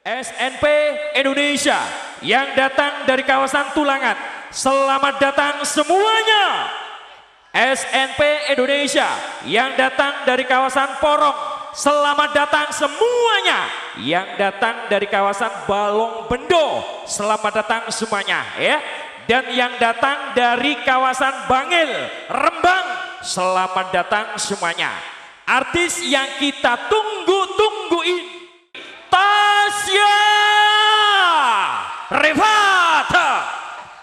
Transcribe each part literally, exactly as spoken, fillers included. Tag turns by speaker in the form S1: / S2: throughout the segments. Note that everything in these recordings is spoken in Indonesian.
S1: S N P Indonesia yang datang dari kawasan Tulangan, selamat datang semuanya. S N P Indonesia yang datang dari kawasan Porong, selamat datang semuanya. Yang datang dari kawasan Balong Bendo, selamat datang semuanya ya. Dan yang datang dari kawasan Bangil, Rembang, selamat datang semuanya. Artis yang kita tunggu-tungguin, Tasya Rifat.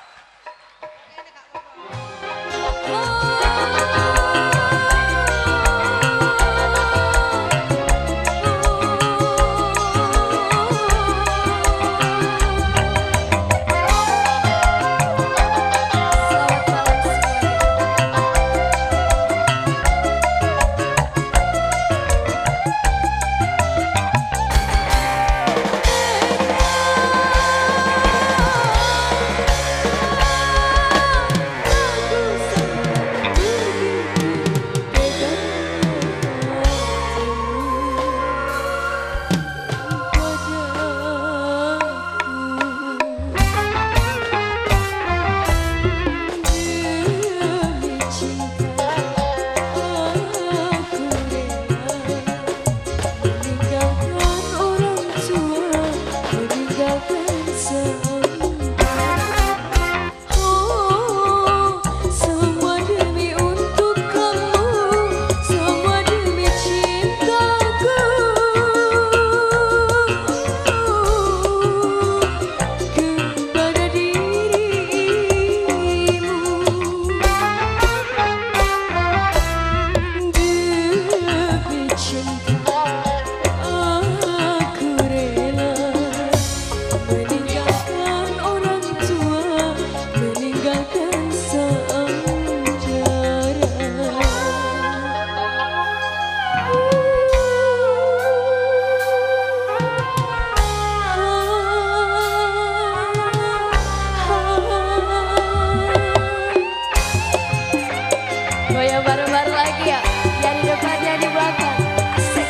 S2: Goyang bareng-bareng lagi ya, yang di depan, yang di belakang. Asik.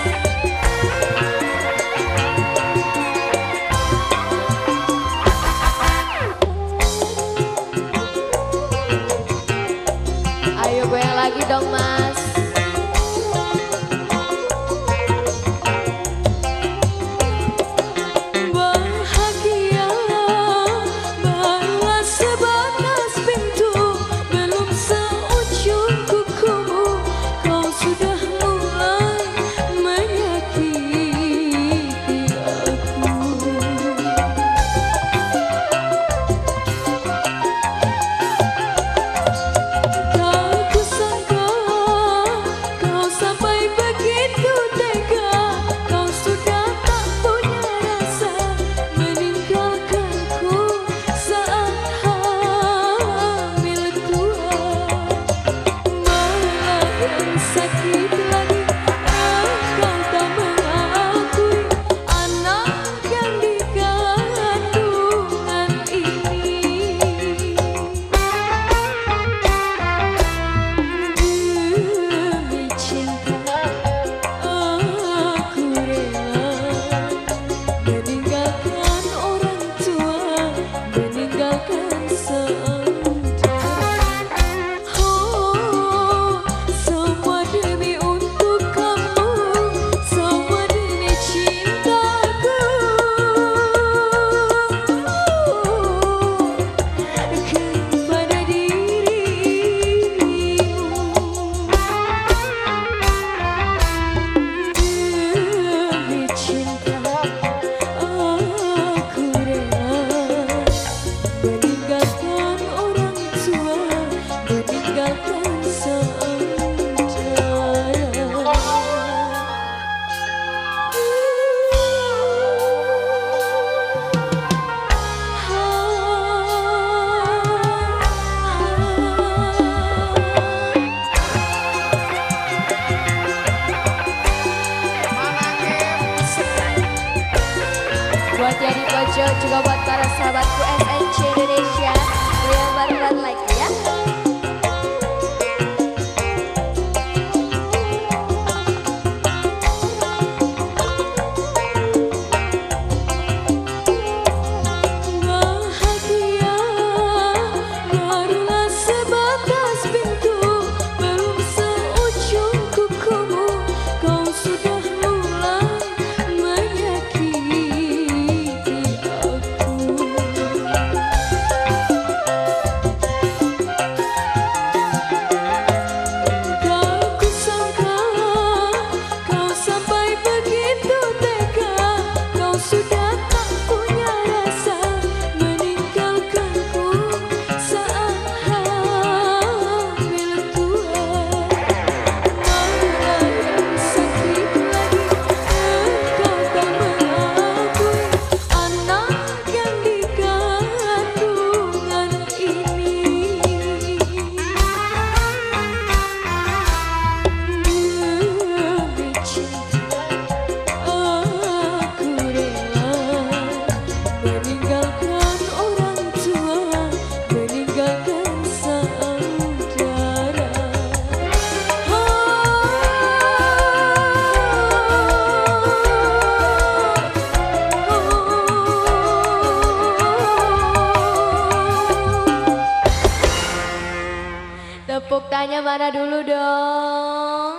S2: Ayo goyang lagi dong mas. Buat jadi pojok juga buat para sahabatku S N C Indonesia, goyang bareng lagi ya. Tepuk tangannya mana dulu dong?